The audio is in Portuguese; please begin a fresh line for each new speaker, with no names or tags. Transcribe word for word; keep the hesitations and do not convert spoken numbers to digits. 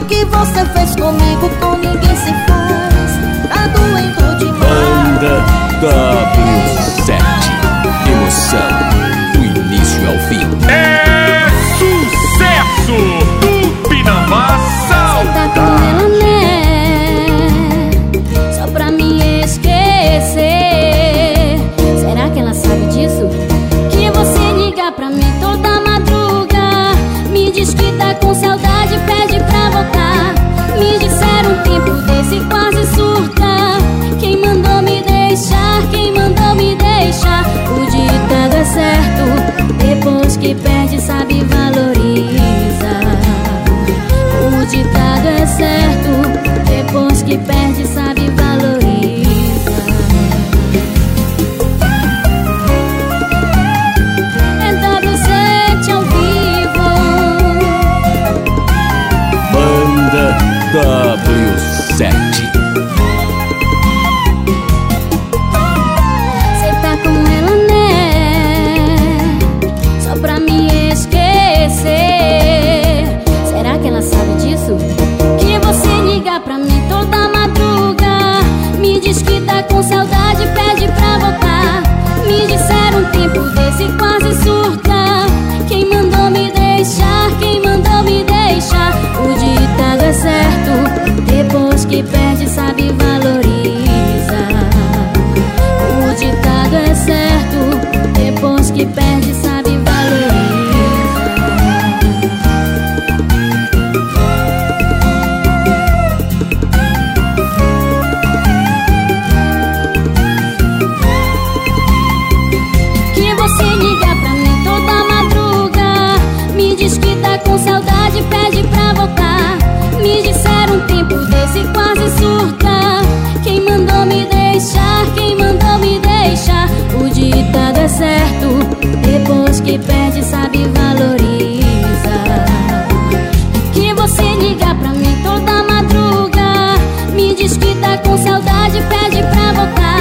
que você fez comigo, com ninguém se faz. Tá doendo demais.
Banda W sete. Emoção do início ao fim.
É sucesso do Pinambá
Cê tá com ela, né? Só pra me esquecer. Será que ela sabe disso? Que você liga pra mim toda madruga, me diz que tá com saudade, pede pra voltar. Me disseram um tempo desse quase surta. Quem mandou me deixar? Quem mandou me deixar? O ditado é certo, depois que perde sabe valoriza. O ditado é certo, depois que perde sabe valoriza. É W sete ao vivo.
Banda W sete.
Cê tá com ela, né? Só pra me esquecer. Será que ela sabe disso? Que você liga pra mim toda madruga, me diz que tá com saudade, pede pra voltar. Me disseram um tempo desse quase surta. Quem mandou me deixar? Quem mandou me deixar? O ditado é certo, depois que perde sabe valoriza. O ditado é certo, depois que perde sabe valoriza. Que você liga pra mim toda madruga, me diz que tá com saudade, pede pra voltar. Me disseram um tempo desse quase surta. Quem mandou me deixar? Quem mandou me deixar? O ditado é certo, depois que perde sabe valoriza. Que você liga pra mim toda madruga, me diz que tá com saudade, pede pra voltar.